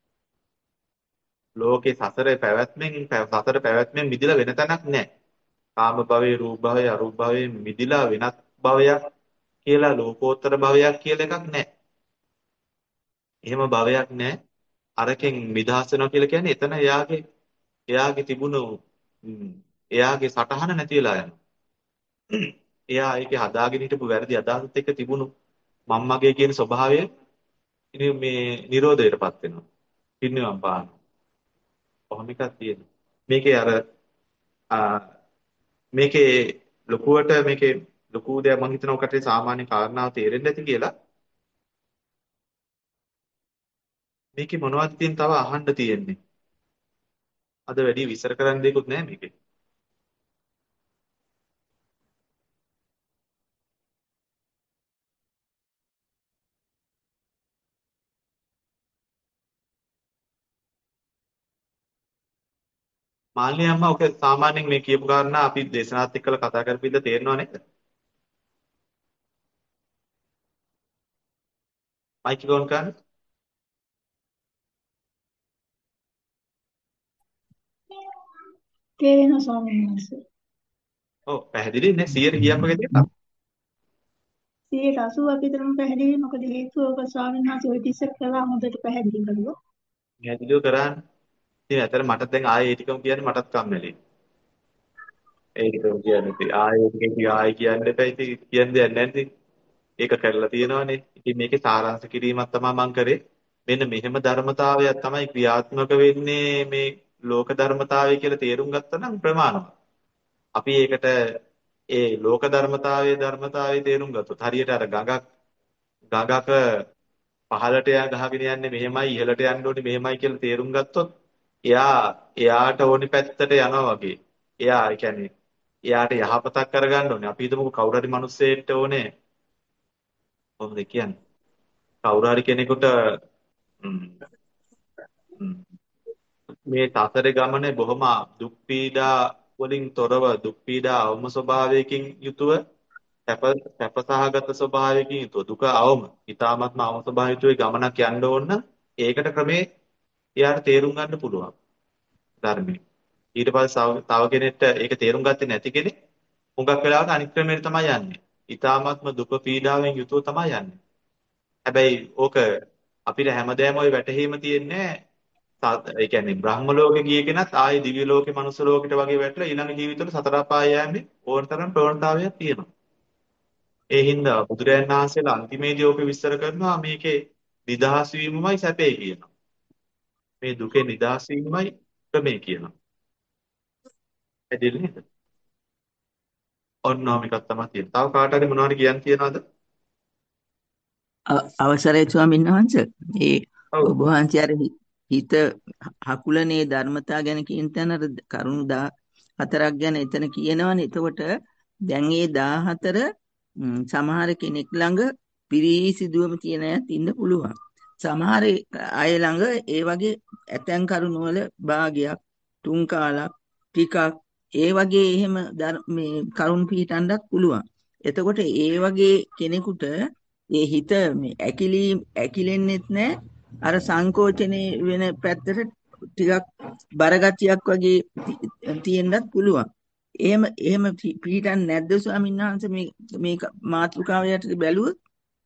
ලෝකේ සසරේ පැවැත්මෙන් සසර පැවැත්මෙන් මිදිලා වෙන තැනක් නැහැ. කාම භවයේ රූප භවයේ අරූප භවයේ මිදිලා වෙනත් භවයක් කියලා ලෝකෝත්තර භවයක් කියලා එකක් නැහැ. එහෙම භවයක් නැහැ. අරකින් නිදහස් වෙනවා කියලා කියන්නේ එතන එයාගේ එයාගේ තිබුණු ම්, එයාගේ සටහන නැති වෙලා යනවා. එයා ඒකේ හදාගෙන හිටපු වැරදි අදහසත් එක්ක තිබුණු මම මගේ කියන ස්වභාවය ඉතින් මේ Nirodhaයටපත් වෙනවා. පින්නිවම් පාන. කොහොම එකක් තියෙනවා. මේකේ අර ආ, මේකේ ලොකුවට මේකේ ලොකු දෙයක් මම හිතනවා ඔකට සාමාන්‍ය කාරණාව තේරෙන්න ඇති කියලා. මේකේ මොනවද තියෙන තව අහන්න තියෙන්නේ. අද වැඩි විස්තර කරන්න දෙයක්වත් නැහැ මේකේ. මාළිනී අම්මා ඔක සාමාන්‍යයෙන් මේ කියපු කාරණා අපි දේශනාත් එක්කලා කතා කරපිද්ද තේරෙනව නේද? මයික් එක ඔන් කරන්න. තේරෙනවා ස්වාමීන් වහන්සේ. ඔව් පැහැදිලි නේ සියයට කීයක් වගේ තියෙනවා. සියයට අසූවක් විතරම පැහැදිලි. මොකද හේතුව ඔබ ස්වාමීන් වහන්සේ ඔය තිස්ස කළා හොඳට පැහැදිලි කළා. පැහැදිලිව කරන්නේ. ඉතින් ඇත්තට මට දැන් ආයේ ඒ ටිකම කියන්න මටත් කම්මැලි. ඒ ටිකම කියන්න ඉතින් ආයේ ටික ටික ආයේ කියන්න එපා ඉතින් කියන්න දෙයක් නැහැ ඉතින්. ඒක කරලා තියෙනවානේ. ඉතින් මේකේ සාරාංශ කිරීමක් තමයි මම කරේ. මෙන්න මෙහෙම ධර්මතාවයක් තමයි ක්‍රියාත්මක වෙන්නේ මේ ලෝක ධර්මතාවය කියලා තේරුම් ගත්තා නම් ප්‍රමාණවත්. අපි ඒකට ඒ ලෝක ධර්මතාවයේ ධර්මතාවයේ තේරුම් ගත්තොත් හරියට අර ගඟක් ගඟක පහළට යා ගහගෙන යන්නේ මෙහෙමයි ඉහළට යන්න ඕනේ මෙහෙමයි කියලා තේරුම් ගත්තොත් එයා එයාට ඕනි පැත්තට යනවා වගේ. එයා ඒ කියන්නේ එයාට යහපතක් කරගන්න ඕනේ. අපි හිතමුකෝ කවුරු හරි මිනිස්සෙට ඕනේ කොහොමද කියන්නේ? කවුරු හරි කෙනෙකුට ම්, ම්, මේ සසර ගමනේ බොහොම දුක් පීඩා වලින් තොරව දුක් පීඩා අවම ස්වභාවයකින් යුතුව සැප සැපසහගත ස්වභාවයකින් යුතුව දුක අවම ඊ타ත්ම අවම ස්වභාවයකින් ගමනක් යන්න ඕන නම් ඒකට ක්‍රමේ එයාට තේරුම් ගන්න පුළුවන් ධර්මයේ. ඊට පස්සේ තව තව කෙනෙක්ට ඒක තේරුම් ගත්තේ නැති කෙනෙක් හුඟක් වෙලාවට අනිත් ක්‍රමයට තමයි යන්නේ. ඊ타ත්ම දුක පීඩාවෙන් යුතුව තමයි යන්නේ. හැබැයි ඕක අපිට හැමදේම ওই වැටහීම තියෙන්නේ සාත- ඒ කියන්නේ බ්‍රහ්ම ලෝකේ ගිය කෙනත් ආයේ දිව්‍ය ලෝකේ මනුස්ස ලෝකෙට වගේ වැටලා ඊළඟ ජීවිතවල සතර අපාය යන්නේ ඕනතරම් ප්‍රවණතාවයක් තියෙනවා. ඒ හින්දා බුදුරයන් වහන්සේලා අන්තිමේදී ඕක විස්තර කරනවා මේකේ නිදහස් වීමමයි සැපේ කියනවා. මේ දුකේ නිදහස් වීමමයි ක්‍රමේ කියනවා. ඇදෙන්නේ නේද? ඔන්නෝම එකක් තමයි තියෙන්නේ. තව කාට හරි මොනවද කියන්න තියනවද? අව- අවසරයි ස්වාමීන් වහන්සේ. ඒ ඔව්. ඔබ වහන්සේ අර හි- හිත හකුලනේ ධර්මතා ගැන කියන තැන අර කරුණු දාහතරක් ගැන එතන කියනවනේ. එතකොට දැන් මේ දාහතර ම්, සමහර කෙනෙක් ළඟ පිරිසිදුවම තියෙන අයත් ඉන්න පුළුවන්. සමහර අය ළඟ ඒ වගේ ඇතැම් කරුණු වල භාගයක් තුන් කාලක් ටිකක් ඒ වගේ එහෙම ධර්- මේ කරුණු පිළිටන්නත් පුළුවන්. එතකොට ඒ වගේ කෙනෙකුට ඒ හිත මේ ඇකිලි ඇකිලෙන්නෙත් නැහැ අර සංකෝචනේ වෙන පැත්තට ටිකක් බරගතියක් වගේ ති- තියෙන්නත් පුළුවන්. එහෙම එහෙම පි- පිළිටන්නේ නැද්ද ස්වාමීන් වහන්සේ මේ මේ මාතෘකාව යටතේ බැලුවොත්?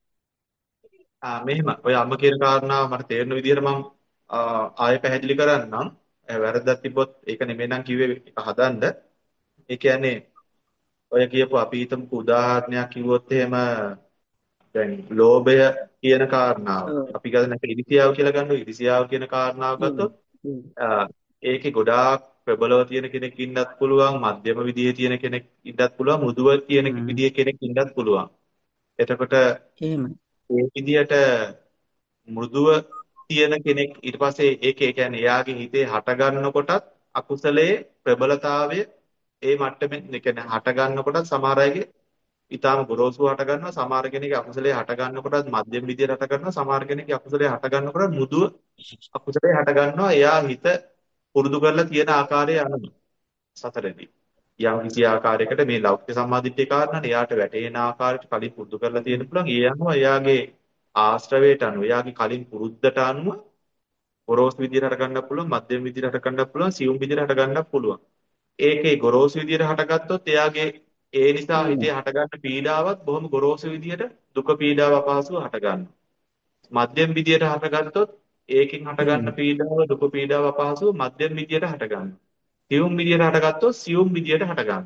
ආ මෙහෙම ඔය අම්ම කියන කාරණාව මට තේරෙන විදිහට මම ආයෙ පැහැදිලි කරන්නම්. ඒ වැරද්දක් තිබ්බොත් ඒක නෙමෙයි නම් කිව්වේ ඒක හදන්න. ඒ කියන්නේ ඔය කියපු අපි හිතමුකෝ උදාහරණයක් කිව්වොත් එහෙම දැන් ලෝභය කියන කාරණාව. ඔව්. අපි ගන්න ඉරිසියාව කියලා ගන්නකො ඉරිසියාව කියන කාරණාව ඔව්. ගත්තොත් ඔව්. ආ, ඒකේ ගොඩාක් ප්‍රබලව තියෙන කෙනෙක් ඉන්නත් පුළුවන් මධ්‍යම විදිහේ තියෙන කෙනෙක් ඉන්නත් පුළුවන් මෘදුව තියෙන හ්ම්. විදිහේ කෙනෙක් ඉන්නත් පුළුවන්. එතකොට එහෙමයි. ඒ විදිහට මෘදුව තියෙන කෙනෙක් ඊට පස්සේ ඒක ඒ කියන්නේ එයාගේ හිතේ හට ගන්නකොටත් අකුසලයේ ප්‍රබලතාවය ඒ මට්ටමෙන් ඒ කියන්නේ හට ගන්නකොටත් සමහර අයගේ ඊටාම ගොරෝසු හට ගන්නවා සමහර කෙනෙක්ගේ අකුසලයේ හට ගන්නකොටත් මධ්‍යම විදියට හට ගන්නවා සමහර කෙනෙක්ගේ අකුසලයේ හට ගන්නකොටත් මෘදුව අකුසලයේ හට ගන්නවා එයා හිත පුරුදු කරලා තියෙන ආකාරය අනුව සතරදී යම් කිසි ආකාරයකට මේ ලෞකික සම්මාදිට්ඨිය කාරණානේ එයාට වැටෙන ආකාරයට කලින් පුරුදු කරලා තියෙන පුළුවන් ඒ අනුව එයාගේ ආශ්‍රවයට අනුව එයාගේ කලින් පුරුද්දට අනුව ගොරෝසු විදියට හට ගන්නත් පුළුවන් මධ්‍යම විදියට හට ගන්නත් පුළුවන් සියුම් විදියට හට ගන්නත් පුළුවන් ඒකේ ගොරෝසු විදියට හටගත්තොත් එයාගේ ඒ නිසා එහෙමයි. හිතේ හටගන්න පීඩාවත් බොහොම ගොරෝසු විදියට දුක පීඩාව අපහසුව හටගන්නවා මධ්‍යම විදියට හටගත්තොත් ඒකෙන් හටගන්න එහෙමයි. පීඩාව දුක පීඩාව අපහසුව මධ්‍යම විදියට හටගන්නවා සියුම් විදියට හටගත්තොත් සියුම් විදියට හටගන්නවා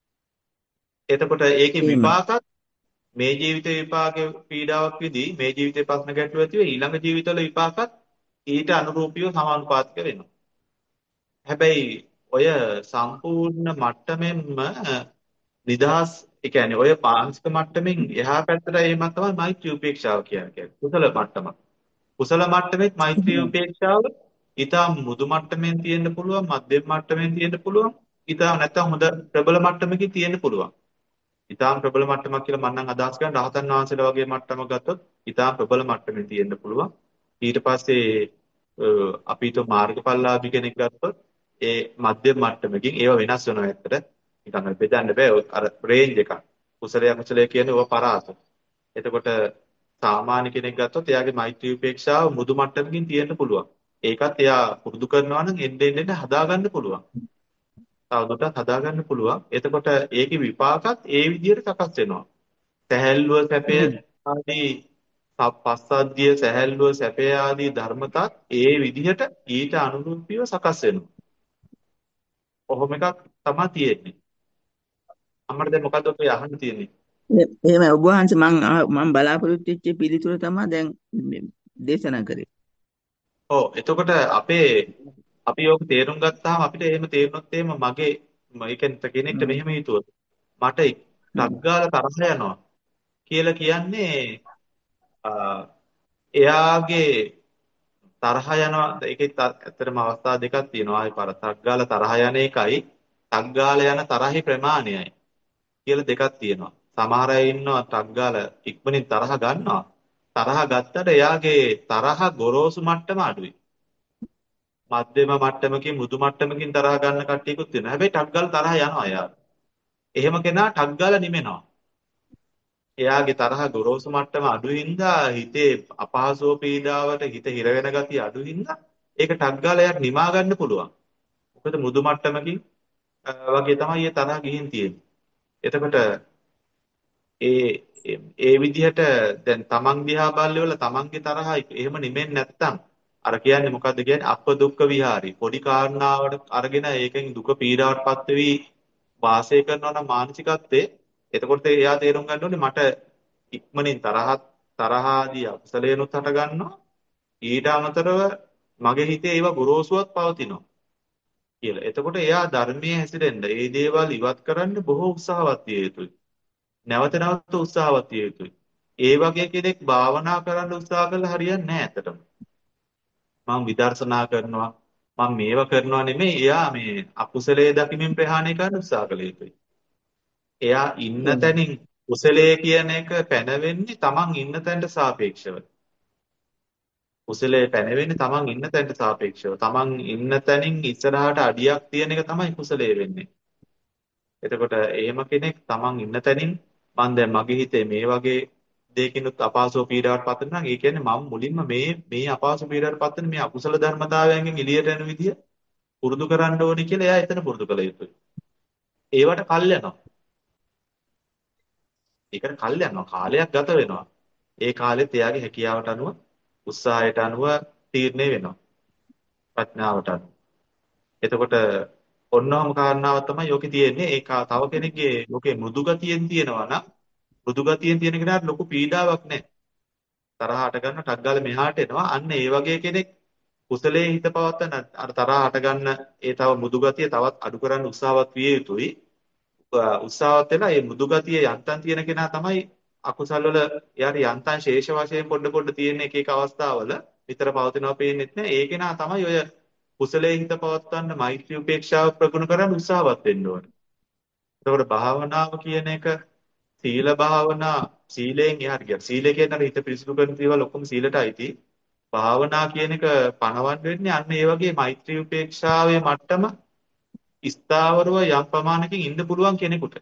එතකොට ඒකේ එහෙමයි. විපාකත් මේ ජීවිතේ විපාකේ පීඩාවක් විදී මේ ජීවිතේ ප්‍රශ්න ගැටලුවක් ඇති වෙයි ඊළඟ ජීවිතවල විපාකත් ඊට අනුරූපීව සමානුපාතික වෙනවා. හැබැයි ඔය සම්පූර්ණ මට්ටමෙන්ම නිදහස් ඒ කියන්නේ ඔය මානසික මට්ටමින් එහා පැත්තට එීමක් තමයි මෛත්‍රී උපේක්ෂාව කියන්නේ. කුසල මට්ටම. කුසල මට්ටමේ මෛත්‍රී එහෙමයි. උපේක්ෂාව ඊටා මෘදු මට්ටමින් තියෙන්න පුළුවන්, මධ්‍යම මට්ටමින් තියෙන්න පුළුවන්, ඊටා නැත්තම් හොඳ ප්‍රබල මට්ටමකින් තියෙන්න පුළුවන්. ඊටාම් ප්‍රබල මට්ටමක් කියලා මම නම් අදහස් කරන්නේ රහතන් වහන්සේලා වගේ මට්ටමක් ගත්තොත් ඊටාම් ප්‍රබල මට්ටමින් තියෙන්න පුළුවන්. ඊට පස්සේ අ, අපි හිතුව මාර්ගඵලලාභී කෙනෙක් ගත්තොත් ඒ මධ්‍යම මට්ටමකින් ඒව වෙනස් වෙනවා ඇත්තට. නිකන් බෙදන්න බෑ ඔය අර රේන්ජ් එකක්. කුසලයේ අකුසලයේ කියන්නේ ඕවා පරාස. එතකොට සාමාන්‍ය කෙනෙක් ගත්තොත් එයාගේ මෛත්‍රී උපේක්ෂාව මුදු මට්ටමකින් තියෙන්න පුළුවන්. ඒකත් එයා පුරුදු කරනවා නම් එන්න එන්න එන්න හදාගන්න පුළුවන්. තවදුරටත් හදාගන්න පුළුවන්. එතකොට ඒකේ විපාකත් ඒ විදිහට සකස් වෙනවා. සැහැල්ලුව සැපය එහෙමයි. ආදී සප්- පස්සද්ධිය සැහැල්ලුව සැපය ආදී ධර්මතාත් ඒ විදිහට ඊට අනුරූපීව සකස් වෙනවා. කොහොම එකක් තමයි තියෙන්නේ. අපිට දැන් මොකද්ද ඔය අහන්න තියෙන්නේ? එ- එහෙමයි. ඔබ වහන්සේ මම මම බලාපොරොත්තු වෙච්ච පිළිතුර තමයි දැන් මේ දේශනා කරේ. ඔව් එතකොට අපේ අපි ඕක තේරුම් ගත්තාම අපිට එහෙම තේරුනොත් එහෙම මගේ ඒ කියන්නේ කෙනෙක්ට හ්ම්. මෙහෙම හිතුවොත් මට ටක් හ්ම්. ගාලා තරහ යනවා කියලා කියන්නේ අ, එයාගේ තරහ යනවා ඒකෙත් ඇත්තටම අවස්ථා දෙකක් තියෙනවා ආයි පාර ටක් ගාලා තරහ යන එකයි ටක් ගාලා යන තරහේ ප්‍රමාණයයි කියලා දෙකක් තියෙනවා සමහර අය ඉන්නවා ටක් ගාලා ඉක්මනින් තරහ ගන්නවා තරහ ගත්තට එයාගේ තරහ ගොරෝසු මට්ටම අඩුයි මධ්‍යම මට්ටමකින් මෘදු මට්ටමකින් තරහ ගන්න කට්ටියකුත් තියෙනවා හැබැයි ටක් ගාලා තරහ යනවා එයා එහෙම කෙනා ටක් ගාලා නිමෙනවා එයාගේ තරහ ගොරෝසු මට්ටම අඩු හින්දා හිතේ අපහසුව පීඩාවට හිත හිර වෙන ගතිය අඩු හින්දා ඒක ටක් ගාලා එයාට නිමා ගන්න පුළුවන්. මොකද මෘදු මට්ටමකින් අ, වගේ තමයි ඒ තරහ ගිහින් තියෙන්නේ. එතකොට ඒ ඒ විදිහට දැන් තමන් දිහා බලලා තමන්ගේ තරහ එහෙම නිමෙන්නේ නැත්තම් අර කියන්නේ මොකද්ද කියන්නේ අප දුක්ඛ විහාරي පොඩි කාරණාවට අරගෙන ඒකෙන් දුක පීඩාවටපත් වෙවි වාසය කරනවා නම් මානසිකත්වයේ එතකොට එයා තේරුම් ගන්න ඕනේ මට ඉක්මනින් තරහත් තරහාදී අකුසලේනුත් හට ගන්නවා ඊට අමතරව මගේ හිතේ ඒවා ගොරෝසුවක් පවතිනවා කියලා. එතකොට එයා ධර්මයේ හැසිරෙන්න ඒ දේවල් ඉවත් කරන්න බොහෝ උත්සාහවත් විය යුතුයි. නැවත නැවත උත්සාහවත් විය යුතුයි. ඒ වගේ කෙනෙක් භාවනා කරන්න උත්සාහ කළා හරියන්නේ නැහැ ඇත්තටම. මම විදර්ශනා කරනවා මම මේවා කරනවා නෙමෙයි එයා මේ අකුසලයේ දකිමින් ප්‍රහාණය කරන්න උත්සාහ කළ යුතුයි. එයා ඉන්න එහෙමයි. තැනින් කුසලයේ කියන එක පැනවෙන්නේ Taman ඉන්න තැනට සාපේක්ෂව. කුසලයේ පැනවෙන්නේ Taman ඉන්න තැනට සාපේක්ෂව. Taman ඉන්න තැනින් ඉස්සරහට අඩියක් තියෙන එක තමයි කුසලයේ වෙන්නේ. එතකොට එහෙම කෙනෙක් Taman ඉන්න තැනින් මම දැන් මගේ හිතේ මේ වගේ දෙයකිනුත් අපහසු පීඩාවට පත් වෙනවා නම් ඒ කියන්නේ මම මුලින්ම මේ මේ අපහසු පීඩාවට පත් වෙන මේ අකුසල ධර්මතාවයන්ගෙන් එළියට එන විදිය පුරුදු කරන්න ඕනේ කියලා එයා එතන පුරුදු කළ යුතුයි. ඒවට කල් යනවා. ඒකට කල් යනවා. කාලයක් ගත වෙනවා. ඒ කාලෙත් එයාගේ හැකියාවට අනුව උත්සාහයට අනුව තීරණය වෙනවා. ප්‍රඥාවට අනුව. එතකොට ඔන්නෝම කාරණාව තමයි යෝකේ තියෙන්නේ. ඒක තව කෙනෙක්ගේ යෝකේ මෘදු ගතියෙන් තියෙනවා නම් මෘදු ගතියෙන් තියෙන කෙනාට ලොකු පීඩාවක් නැහැ. තරහ හට ගන්න ටක් ගාලා මෙහාට එනවා. අන්න ඒ වගේ කෙනෙක් කුසලයේ හිත පවත්තන අර තරහ හට ගන්න ඒ තව මෘදු ගතිය තවත් අඩු කරන්න උත්සාහවත් විය යුතුයි. අ, උත්සාහවත් වෙලා මේ මෘදු ගතිය යන්තම් තියෙන කෙනා තමයි අකුසල් වල යාට යන්තම් ශේෂ වශයෙන් පොඩ පොඩ තියෙන එක එක අවස්ථාවල විතර පවතිනවා පේන්නේ නැහැ. ඒ කෙනා තමයි ඔය කුසලයේ හිත පවත්වන්න මෛත්‍රී උපේක්ෂාව ප්‍රගුණ කරන්න උත්සාහවත් වෙන්න ඕනේ. එතකොට භාවනාව කියන එක සීල භාවනා සීලයෙන් එහාට ගියා. සීලය කියන්නේ අර හිත පිරිසිදු කරන දේවල් ඔක්කොම සීලට අයිති. භාවනා කියන එක පණවන්න වෙන්නේ අන්න ඒ වගේ මෛත්‍රී උපේක්ෂාවේ මට්ටම ස්ථාවරව යම් ප්‍රමාණකින් ඉන්න පුළුවන් කෙනෙකුට.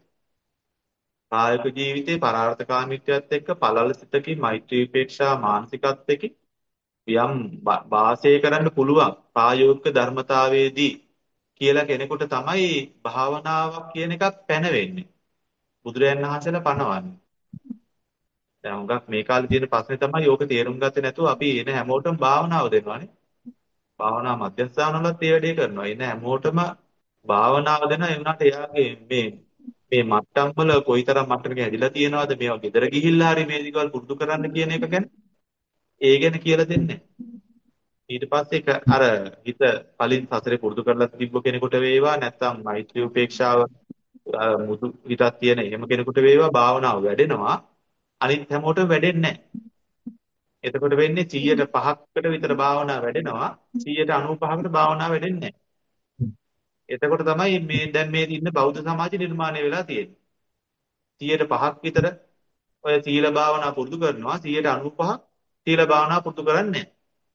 කායික ජීවිතේ පරාර්ථකාමීත්වයත් එක්ක පළල සිතකින් මෛත්‍රී උපේක්ෂා මානසිකත්වයකින් යම් වා- වාසය කරන්න පුළුවන් ප්‍රායෝගික ධර්මතාවයේදී කියලා කෙනෙකුට තමයි භාවනාවක් කියන එකක් පැනවෙන්නේ. බුදුරයන් වහන්සේලා පනවන්නේ. දැන් හුඟක් මේ කාලේ තියෙන ප්‍රශ්නේ තමයි ඕක තේරුම් ගත්තේ නැතුව අපි එන හැමෝටම භාවනාව දෙනවානේ. භාවනා මධ්‍යස්ථානවලත් ඒ වැඩේ කරනවා. එන හැමෝටම භාවනාව දෙන ඒ වුණාට එයාගේ මේ මේ මට්ටම් වල කොයිතරම් මට්ටමක හැදිලා තියෙනවද මේවා ගෙදර ගිහිල්ලා හරි මේ දේවල් පුරුදු කරන්න කියන එක ගැන ඒ ගැන කියලා දෙන්නේ නැහැ. ඊට පස්සේ ක- අර හිත කලින් සසරේ පුරුදු කරලා තිබ්බ කෙනෙකුට වේවා නැත්නම් මෛත්‍රී උපේක්ෂාව අ, මුදු හිතක් තියෙන එහෙම කෙනෙකුට වේවා භාවනාව වැඩෙනවා අනිත් හැමෝටම වැඩෙන්නේ නැහැ. එතකොට වෙන්නේ සීයට පහකට විතර භාවනාව වැඩෙනවා සීයට අනූපහකට භාවනාව වැඩෙන්නේ නැහැ. එතකොට තමයි මේ දැන් මේ ඉන්න බෞද්ධ සමාජය නිර්මාණය වෙලා තියෙන්නේ. සීයට පහක් විතර ඔය සීල භාවනා පුරුදු කරනවා සීයට අනූපහක් සීල භාවනා පුරුදු කරන්නේ නැහැ.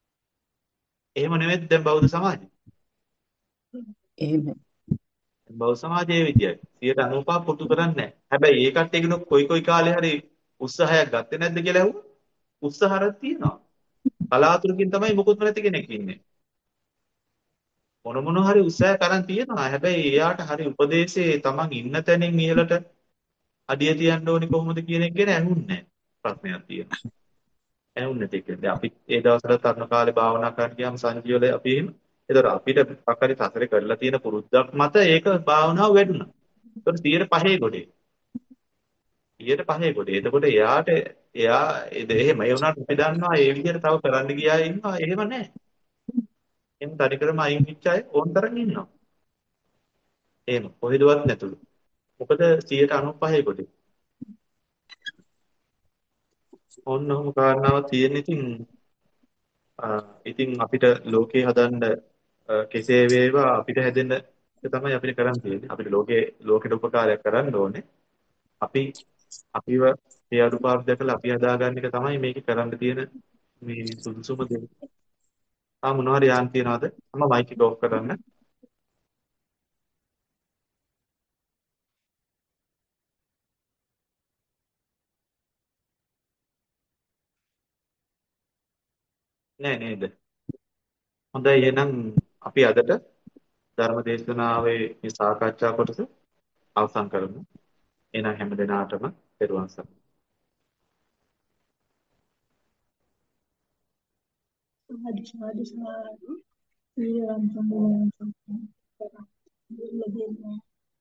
එහෙම නෙවෙයි දැන් බෞද්ධ සමාජය. එහෙම. බෞද්ධ සමාජයේ විදියයි. සීයට අනූපහක් පුරුදු කරන්නේ නැහැ. හැබැයි ඒකට ඒකිනු කොයි කොයි කාලේ හරි උත්සාහයක් ගත්තේ නැද්ද කියලා ඇහුවා. උත්සාහයක් තියෙනවා. කලාතුරකින් තමයි මොකුත් නැති කෙනෙක් ඉන්නේ. මොන මොන හරි උත්සාහ කරන් තියෙනවා. හැබැයි එයාට හරි උපදේශේ Taman ඉන්න තැනින් ඉහළට අඩිය තියන්න ඕනි කොහොමද කියන එක ගැන ඇහුන්නේ නැහැ. ප්‍රශ්නයක් තියෙනවා. ඇහුන්නේ නැති කියන්නේ. අපි ඒ දවස්වල තරුණ කාලේ භාවනා කරන්න ගියාම සංජීවල අපි එහෙම. ඒතර අපිට පක්කරි සසරේ කරලා තියෙන පුරුද්දක් මත ඒක භාවනාව වැඩුණා. ඒතර සියයට පහේ ගොඩේ. සියයට පහේ ගොඩේ. එතකොට එයාට එයා ඒ එහෙම ඒ වුණාට අපි දන්නවා ඒ විදිහට තව කරන්න ගියා ඉන්නවා. එහෙම නැහැ. එහෙම තනිකරම අයින් වෙච්ච අය ඕන තරම් ඉන්නවා. එහෙම කොහෙදවත් නැතුළු. මොකද සියයට අනූපහේ ගොඩේ. ඕන්න ඔහොම කාරණාවක් තියෙන ඉතින් අ, ඉතින් අපිට ලෝකේ හදන්න අ, කෙසේ වේවා අපිට හැදෙන්න එක තමයි අපිට කරන්න තියෙන්නේ. අපිට ලෝකේ ලෝකෙට උපකාරයක් කරන්න ඕනේ. අපි අපිව ඒ අඩුපාඩු දැකලා අපි හදාගන්න එක තමයි මේකේ කරන්න තියෙන මේ සුදුසුම දේ. ආ මොනවා හරි යන් තියනවාද? මම මයික් එක ඔෆ් කරන්න. නෑ නේද? හොඳයි එහෙනම් අපි අදට ධර්ම දේශනාවේ මේ සාකච්ඡා කොටස අවසන් කරමු. එහෙනම් හැම දිනාටම පෙරවන් සරණයි. සාදු සාදු සාදු ඊළඟ සම්බන්ධයෙන්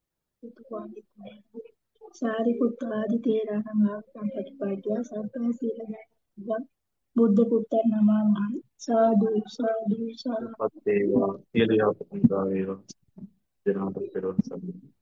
සාරිපුත්තාදි තේරණං ආගම්පටිපට්ඨිය සබ්බේ සීලං බුද්ධ පුත්තන් නමං සාදු සාදු සාදු පත් වේවා සියලු යහපත් උදා වේවා. දිනාට පෙරවන් සරණයි.